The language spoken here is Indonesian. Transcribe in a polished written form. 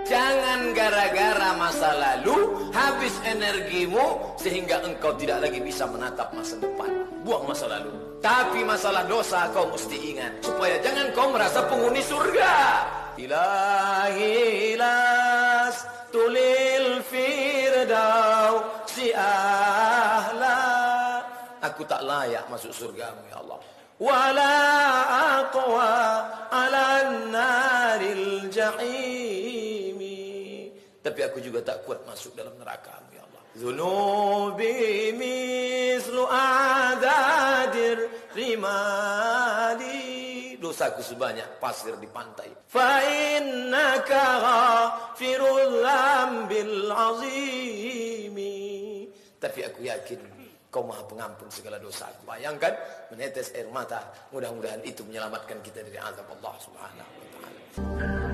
Jangan gara-gara masa lalu habis energimu sehingga engkau tidak lagi bisa menatap masa depan. Buang masa lalu. Tapi masalah dosa kau mesti ingat supaya jangan kau merasa penghuni surga. Ilahi las tulil firdausi ahla. Aku tak layak masuk surgamu ya Allah. Wala aqwa ala naril jahimi. Tapi aku juga tak kuat masuk dalam neraka-Mu ya Allah. Zunubi mislu adadir rimadi. Dosaku sebanyak pasir di pantai. Fa innaka ghafirul dzambil azimi. Tapi aku yakin Kau maha pengampun segala dosa. Bayangkan menetes air mata. Mudah-mudahan itu menyelamatkan kita dari azab Allah Subhanahu wa ta'ala.